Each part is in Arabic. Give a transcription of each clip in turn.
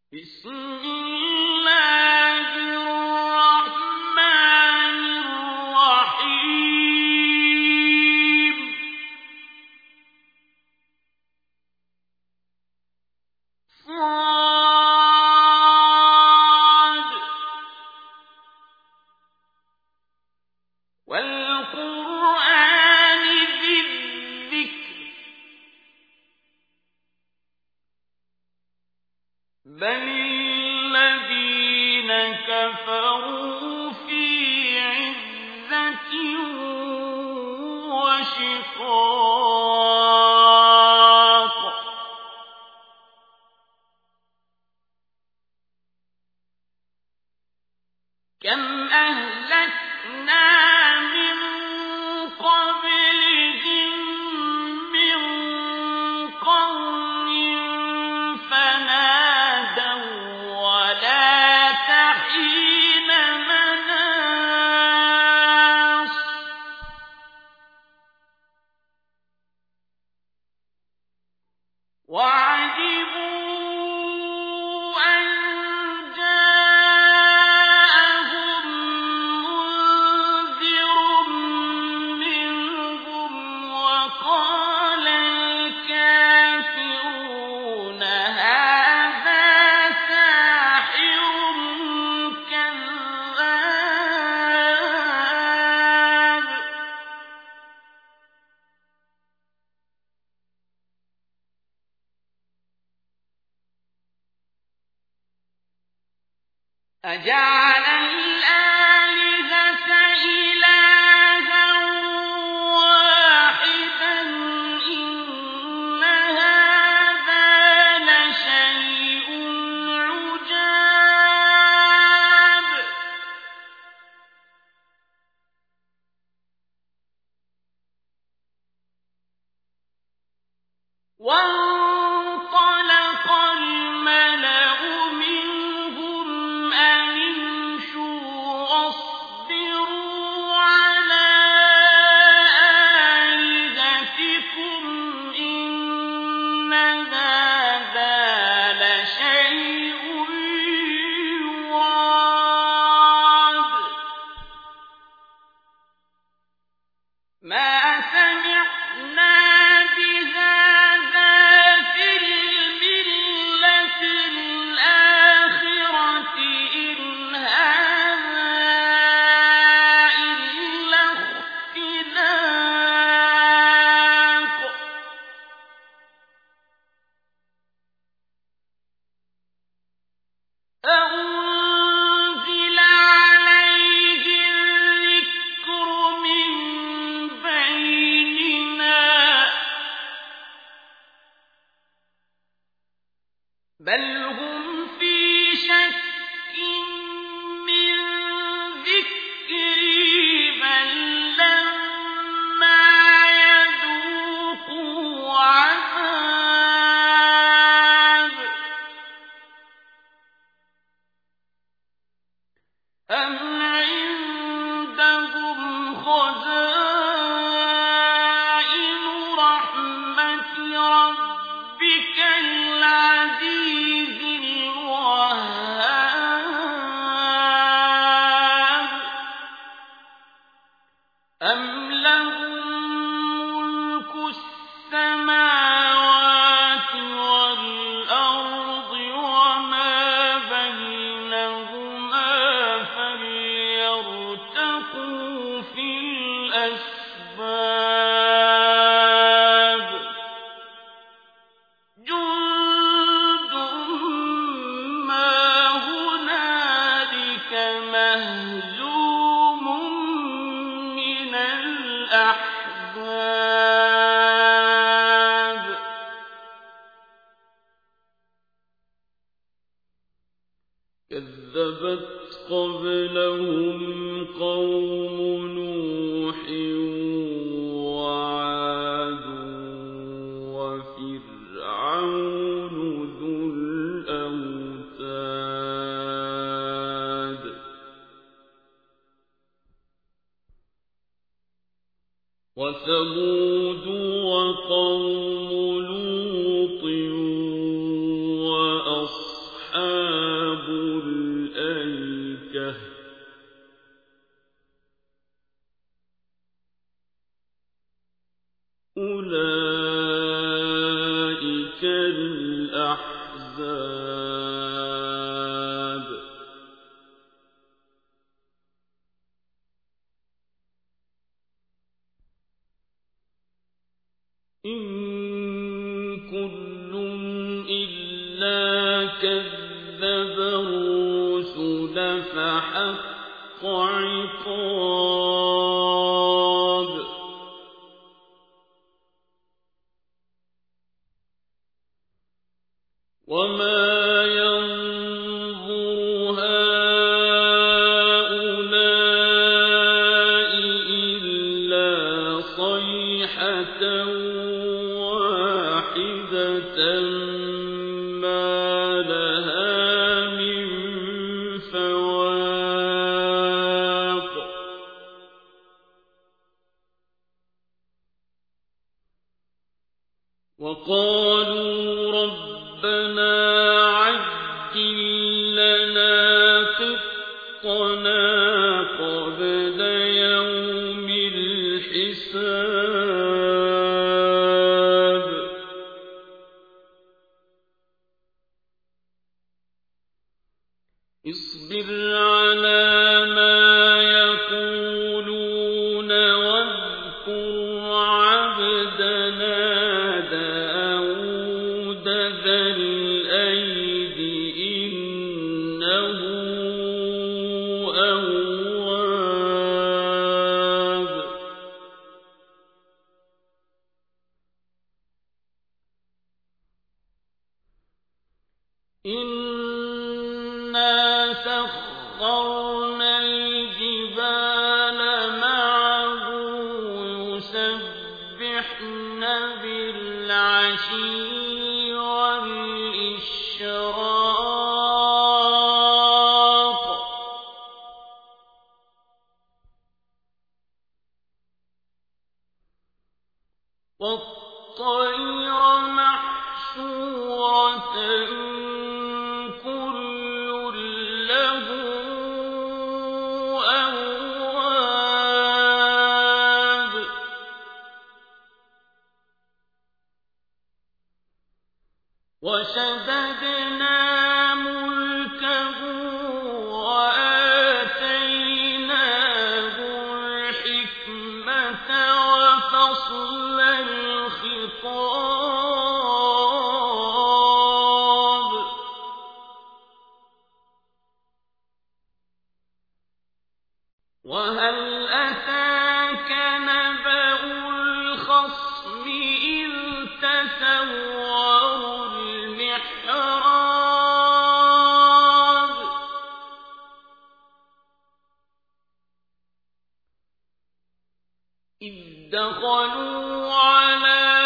بسم الله الرحمن الرحيم صاد والقرآن ذي الذكر بل الذين كفروا في عزة وشقاق كم أهلكنا من قبلهم من قرن فنادوا ولا تحين مناص وعجبوا أن جاءهم منذر منهم وقال الكافرون هذا ساحر كذاب أجعل الآلهة إلها واحدا إن هذا لشيء عجاب وانطلق الملأ منهم أن امشوا واصبروا على آلهتكم إن هذا لشيء يراد ما سمعنا بهذا في الملة الآخرة إن هذا إلا اختلاق أأنزل عليه الذكر من بيننا بل هم في شك من ذكري بل لما يذوقوا عذاب أم عندهم خزائن رحمة ربك العزيز الوهاب أم لهم ملك السماوات والأرض وما بينهما فليرتقوا في الأسباب جند ما هنالك مهزوم من الأحزاب كذبت قبلهم قوم نوح وعاد وفرعون ذو الأوتاد وثمود وقوم لوط وأصحاب أصحاب الأيكة أولئك الأحزاب إن كل إلا كذب الرسل فحق عقاب وما ينظر هؤلاء إلا صيحة واحدة ما لها من فواق وقالوا ربنا عجل لنا قطنا قبل يوم الحساب اصبر على ما يقولون واذكر عبدنا داود ذا الأيد إنه أواب إنا سخرنا الجبال معه يسبحن بالعشي والإشراق والطير محشورة كل له أواب وشددنا ملكه وآتيناه الحكمة وفصل الخطاب وهل أتاك نبأ الخصم إذ تسوروا المحراب إذ دخلوا على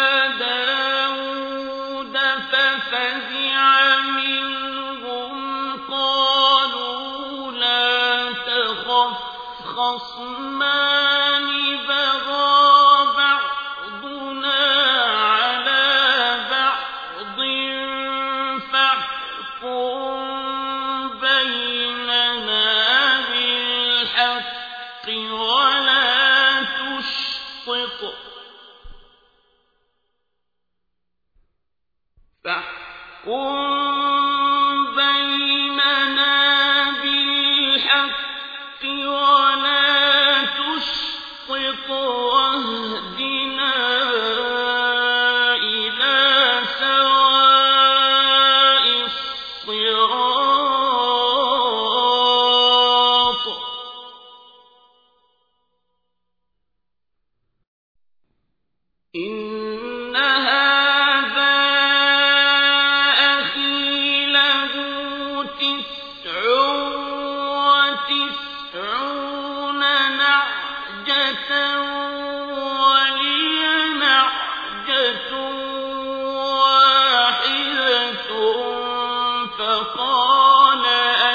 داود ففزع منهم قالوا لا تخف خصمان بغى بعضنا على بعض فاحكم بيننا بالحق ولا تشطط واهدنا إلى سواء الصراط إن هذا أخي له 99 نعجة ولي نعجة واحدة فقال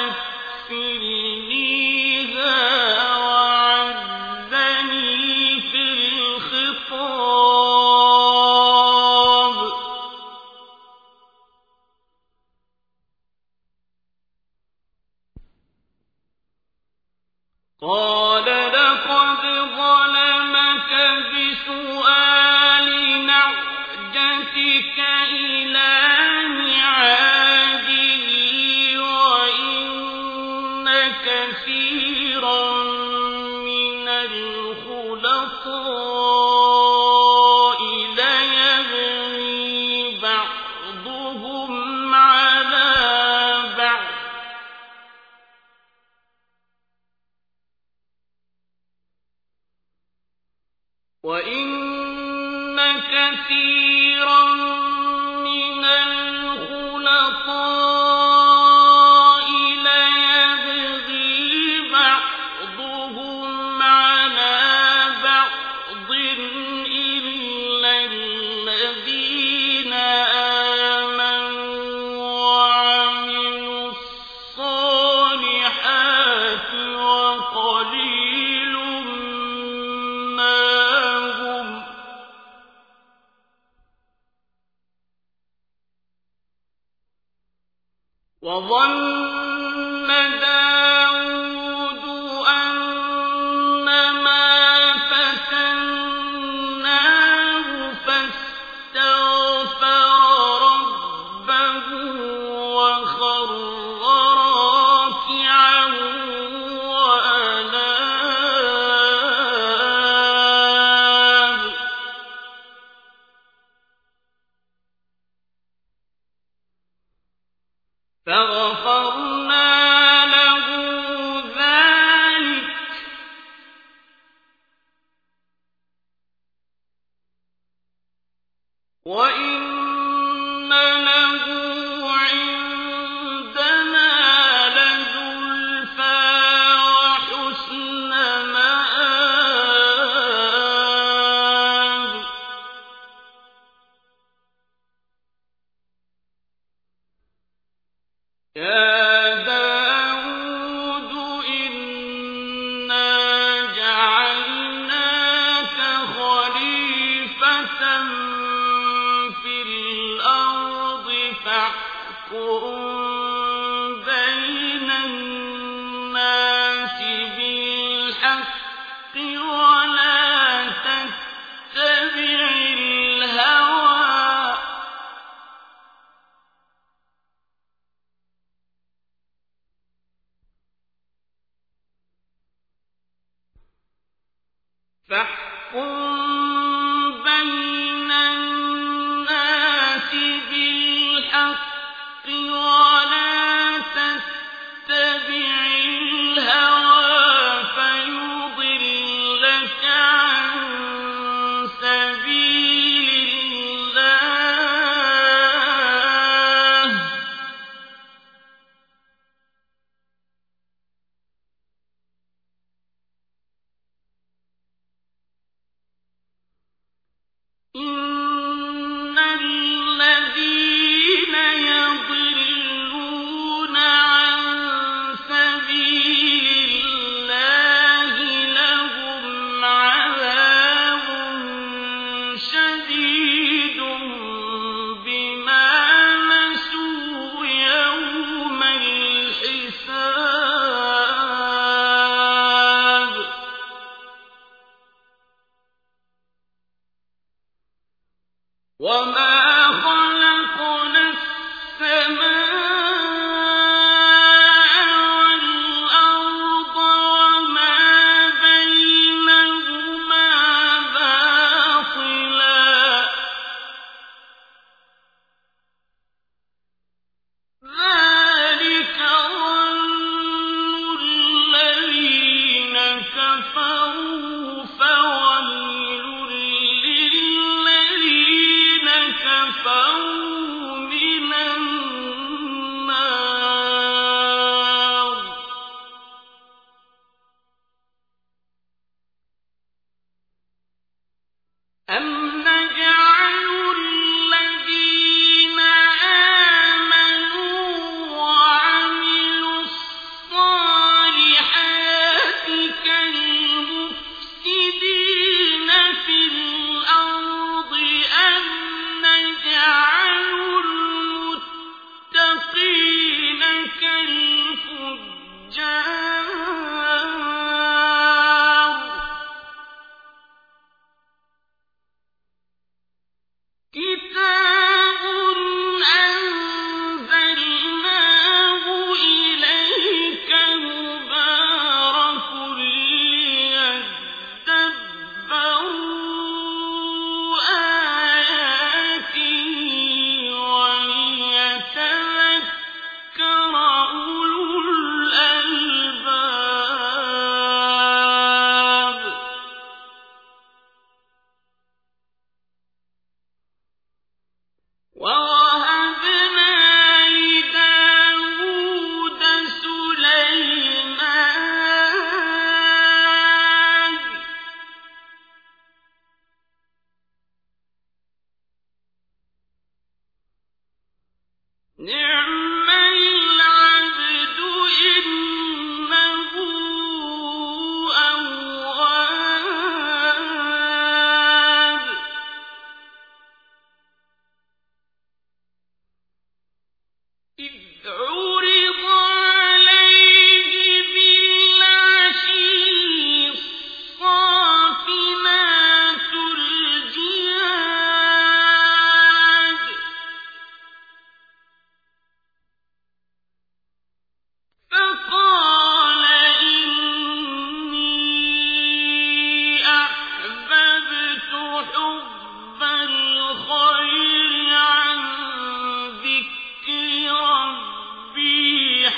أكفلنيها وعزني في الخطاب قال لقد ظلمك بسؤال نعجتك إلى نعاجه وإن كثيرا من الخلطاء ليبغي بعضهم على بعض وَإِنَّ كَثِيرًا مِنَ الْخُلَطَاءِ لَيَبْغِي بَعْضُهُمْ عَلَىٰ بَعْضٍ إِلَّا الَّذِينَ آمَنُوا وَعَمِلُوا الصَّالِحَاتِ وَقَلِيلٌ مَّا هُمْ ۗ وَظَنَّ دَاوُودُ أَنَّمَا فَتَنَّاهُ فَاسْتَغْفَرَ رَبَّهُ وَخَرَّ رَاكِعًا وَأَنَابَ فَغَفَرْنَا لَهُ ذَٰلِكَ ۖ وَإِنَّ لَهُ عِندَنَا لَزُلْفَىٰ وَحُسْنَ مَآبٍ يَا دَاوُودُ إِنَّا جَعَلْنَاكَ خَلِيفَةً فِي الْأَرْضِ فَاحْكُم بَيْنَ النَّاسِ بِالْحَقِّ وَلَا تَتَّبِعِ الْهَوَىٰ فَيُضِلَّكَ عَن سَبِيلِ اللَّهِ ۖ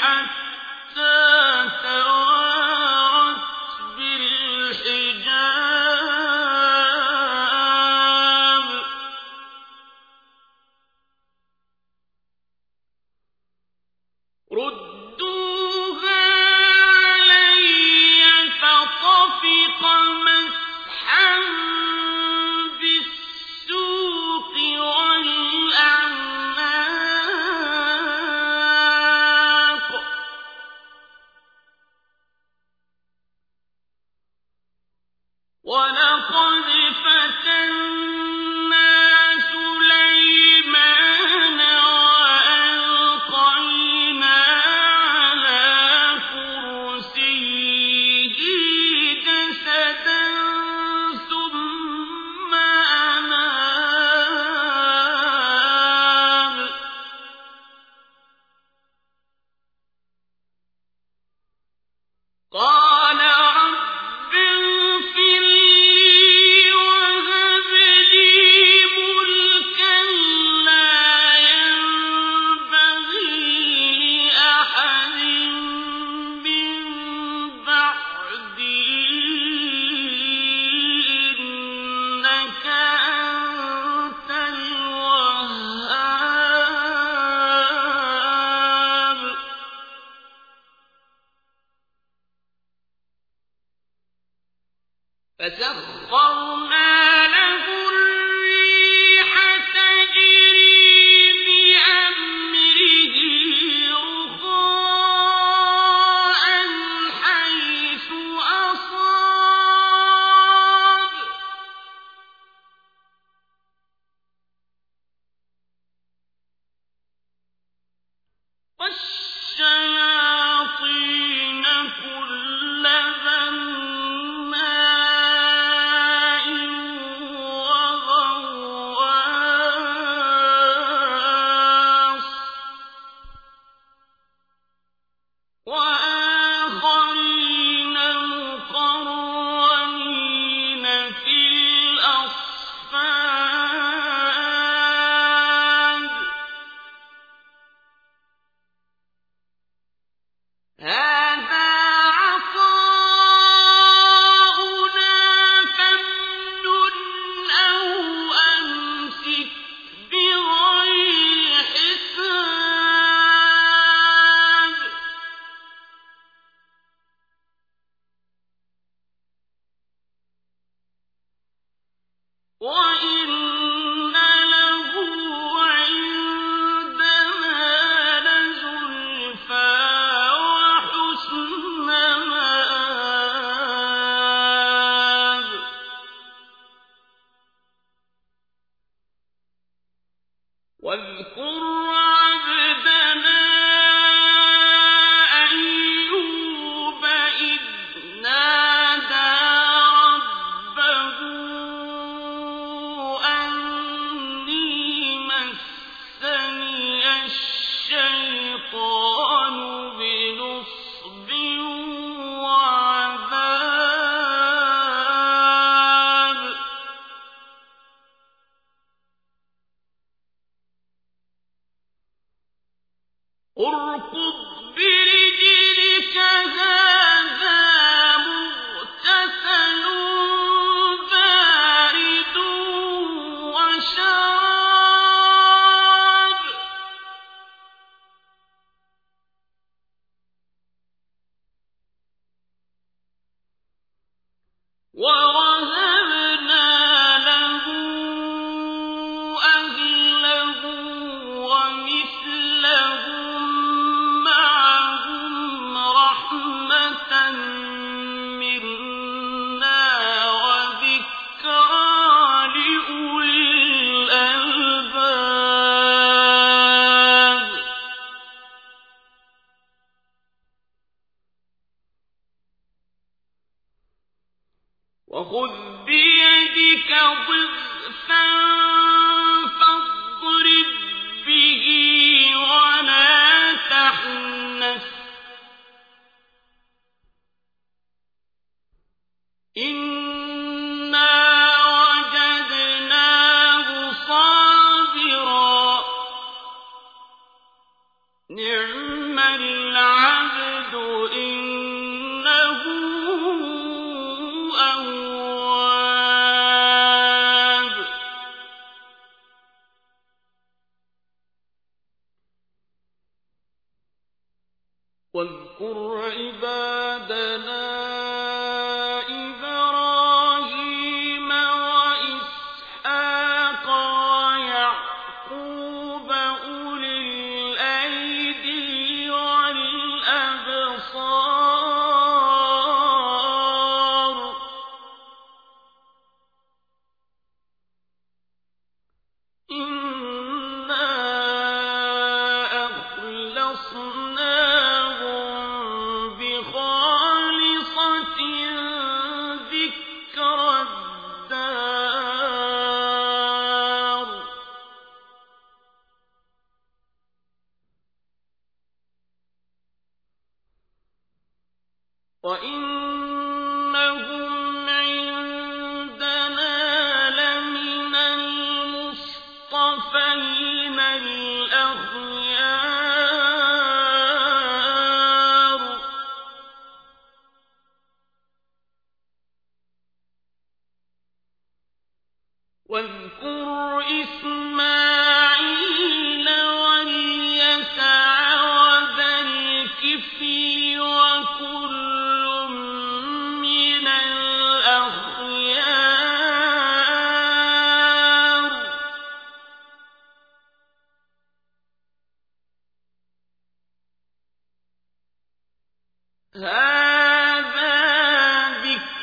حتى توارت بالحجاب ردوها علي فطفق مسحا بالسوق والأعناق ولقد فتنا سليمان وألقينا على كرسيه جسدا ثم أناب قال رب اغفر لي وهب لي ملكا لا ينبغي لأحد من بعدي إنك أنت الوهاب فسخرنا له الريح تجري بأمره رخاء حيث أصاب والشياطين كل بناء وغواص وآخرين مقرنين في الأصفاد هذا عطاؤنا فامنن أو أمسك بغير حساب وإن له عندنا لزلفى وحسن مآب واذكر عبدنا أيوب إذ نادى ربه أني مسني الشيطان بنصب وعذاب اركض برجلك هذا مغتسل بارد وشراب ووهبنا له أهله ومثلهم معهم رحمة منا وذكرى لأولي الألباب وخذ بيدك ضغثا فاضرب به ولا تحنث إنا وجدناه صابرا نعم العبد واذكر عبادنا إبراهيم وإسحاق ويعقوب أولي الأيدي والأبصار إنا أخلصناهم بخالصة ذكر الدار وإنهم عندنا لمن المصطفين الأخيار واذكر إسماعيل واليسع وذا الكفل وكل من الأخيار هذا ذكر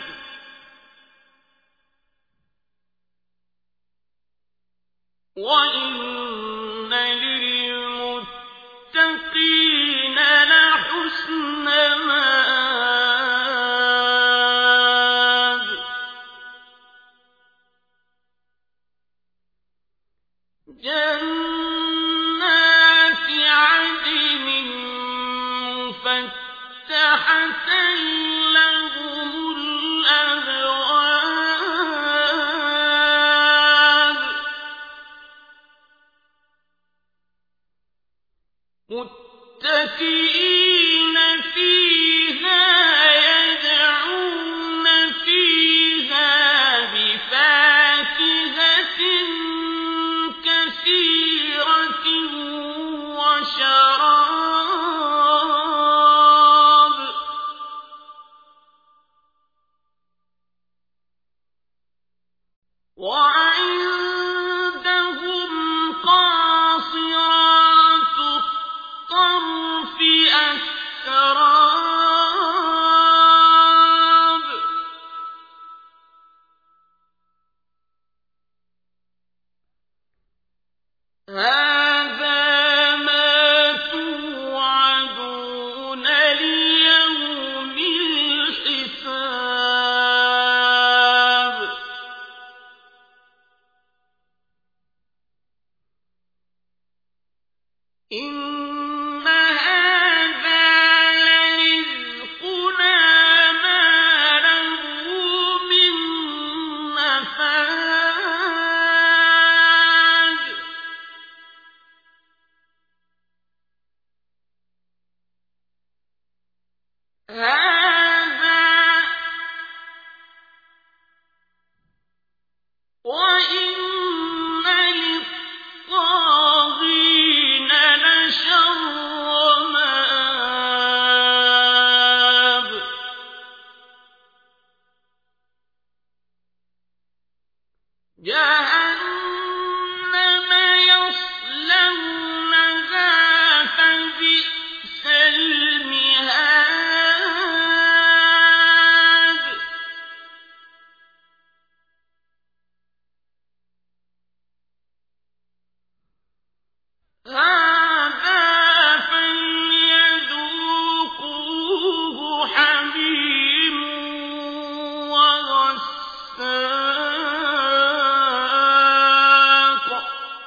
وإن للمتقين لحسن مآب جنات عدن مفتحة لهم الأبواب متكئين فيها يدعون فيها بفاكهة كثيرة وشراب وعندهم قاصرات الطرف أتراب هذا ما توعدون ليوم الحساب إن هذا لرزقنا ما له من نفاد هذا وإن للطاغين لشر مآب جهنم يصلونها فبئس المهاد هذا فليذوقوه حميم وغساق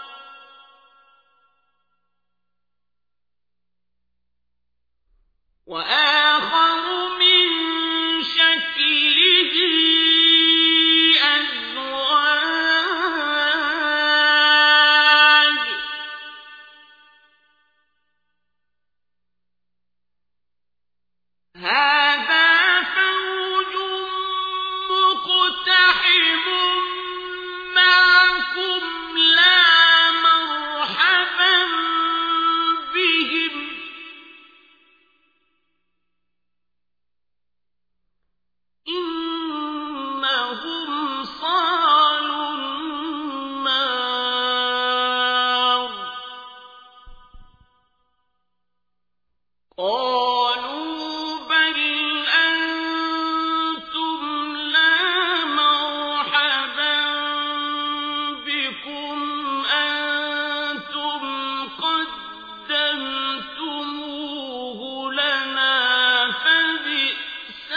وآخر من شكله أزواج هذا فوج مقتحم معكم لا مرحبا بهم قالوا بل أنتم لا مرحبا بكم أنتم قدمتموه لنا فبئس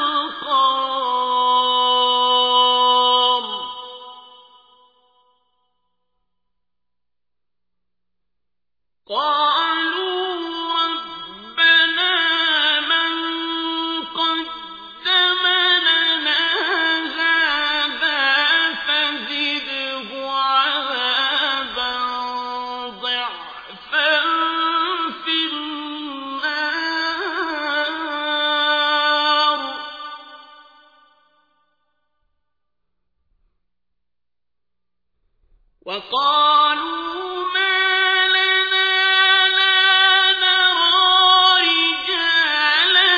القرار قالوا ربنا من قدم لنا هذا فزده عذابا ضعفا في النار وقالوا ما لنا لا نرى رجالا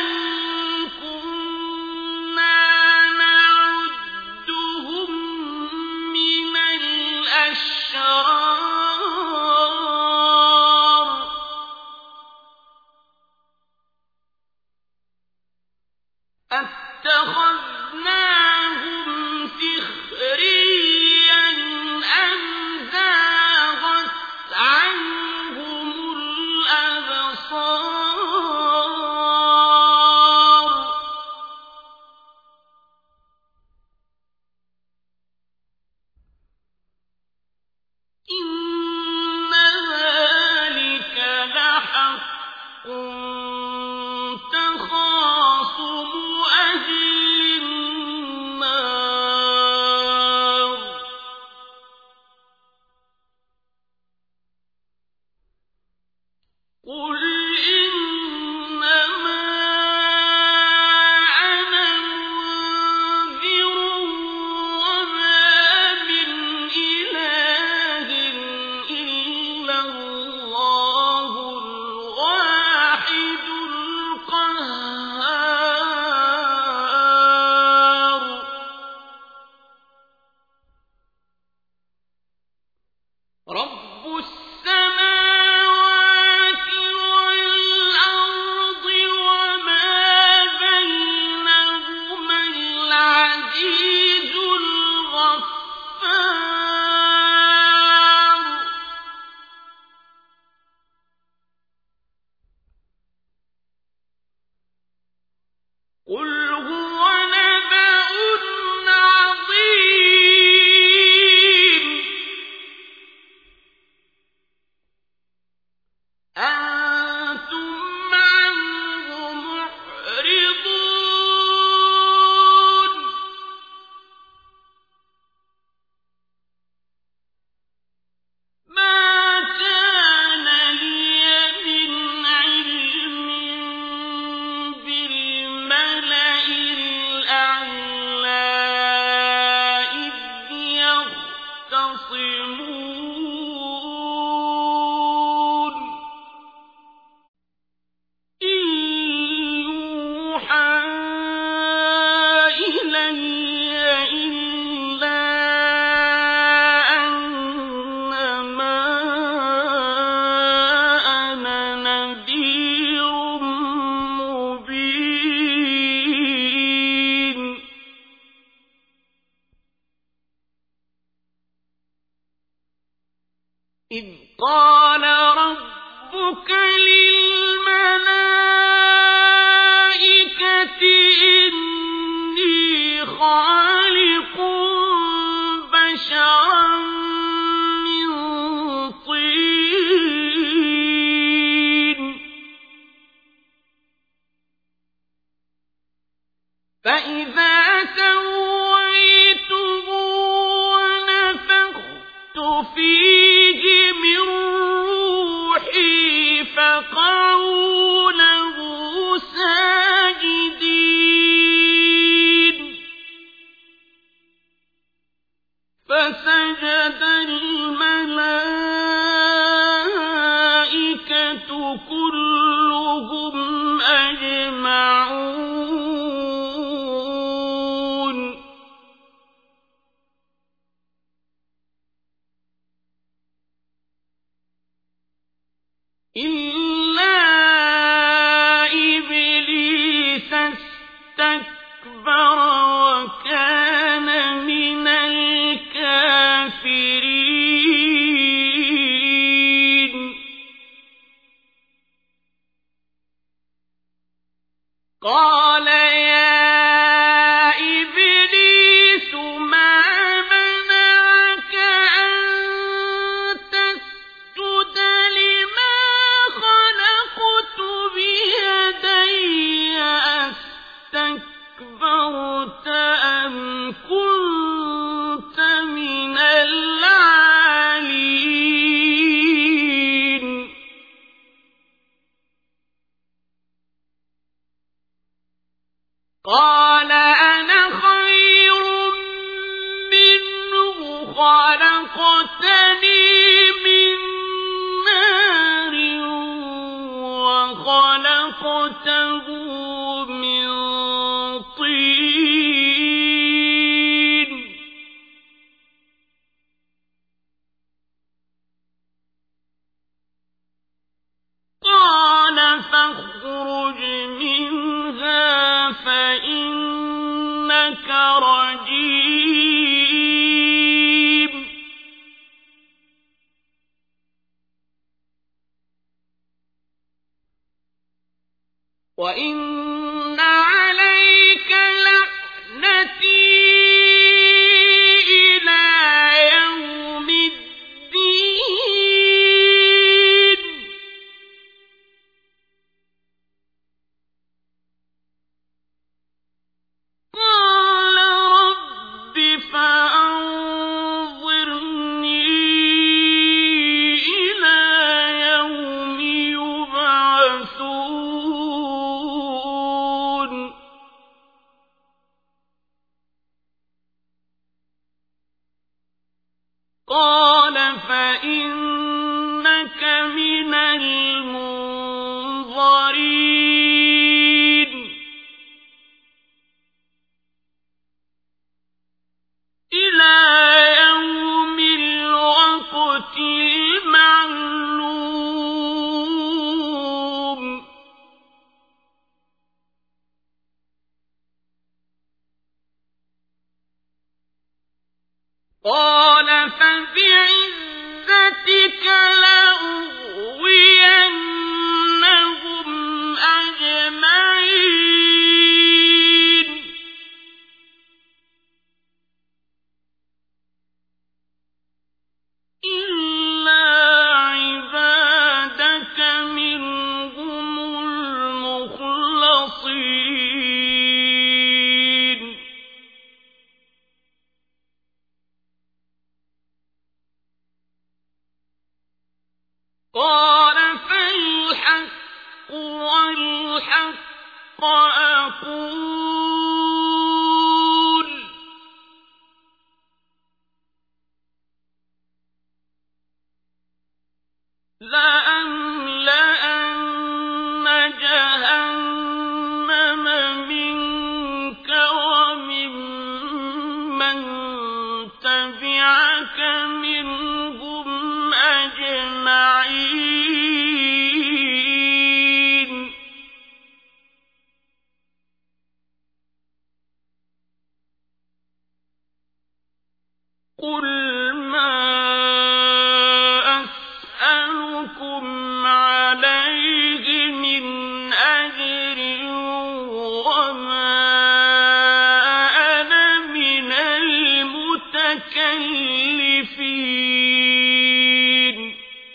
كنا نعدهم من الأشرار أتخذناهم سخريا أم زاغت عنهم الأبصار إن ذلك لحق تخاصم أهل النار قل إنما أنا منذر وما من إله إلا الله الواحد القهار رب السماوات والأرض وما بينهما العزيز الغفار قل هو نبأ عظيم أنتم عنه معرضون ما كان لي من علم بالملأ الأعلى إذ يختصمون إن يوحى إلي إلا أنما أنا نذير مبين إذ قال ربك للملائكة إني خالق بشرا من طين فإذا سويته ونفخت فيه من روحي فقعوا له ساجدين فسجد الملائكة كلهم أجمعون قال يا إبليس ما منعك أن تسجد لما خلقت بيدي أستكبرت أم كنت من العالين قال أنا خير منه خلقتني من نار وخلقته من طين قال فاخرج منها فإنك رجيم وإن عليك لعنتي إلى يوم الدين قال رب فأنظرني إلى يوم يبعثون قال فإنك من المنظرين إلى يوم الوقت المعلوم قال فبعزتك لأغوينهم أجمعين إلا عبادك منهم المخلصين قال فالحق والحق أقول لأملأن جهنم منك وممن تبعك منهم أجمعين قل ما أسألكم عليه من أجر وما أنا من المتكلفين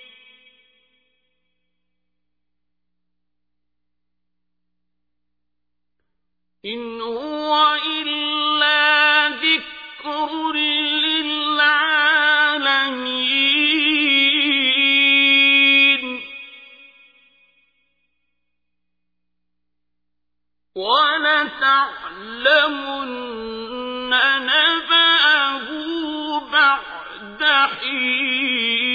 إن هو إلا ذكر للعالمين ولتعلمن نبأه بعد حين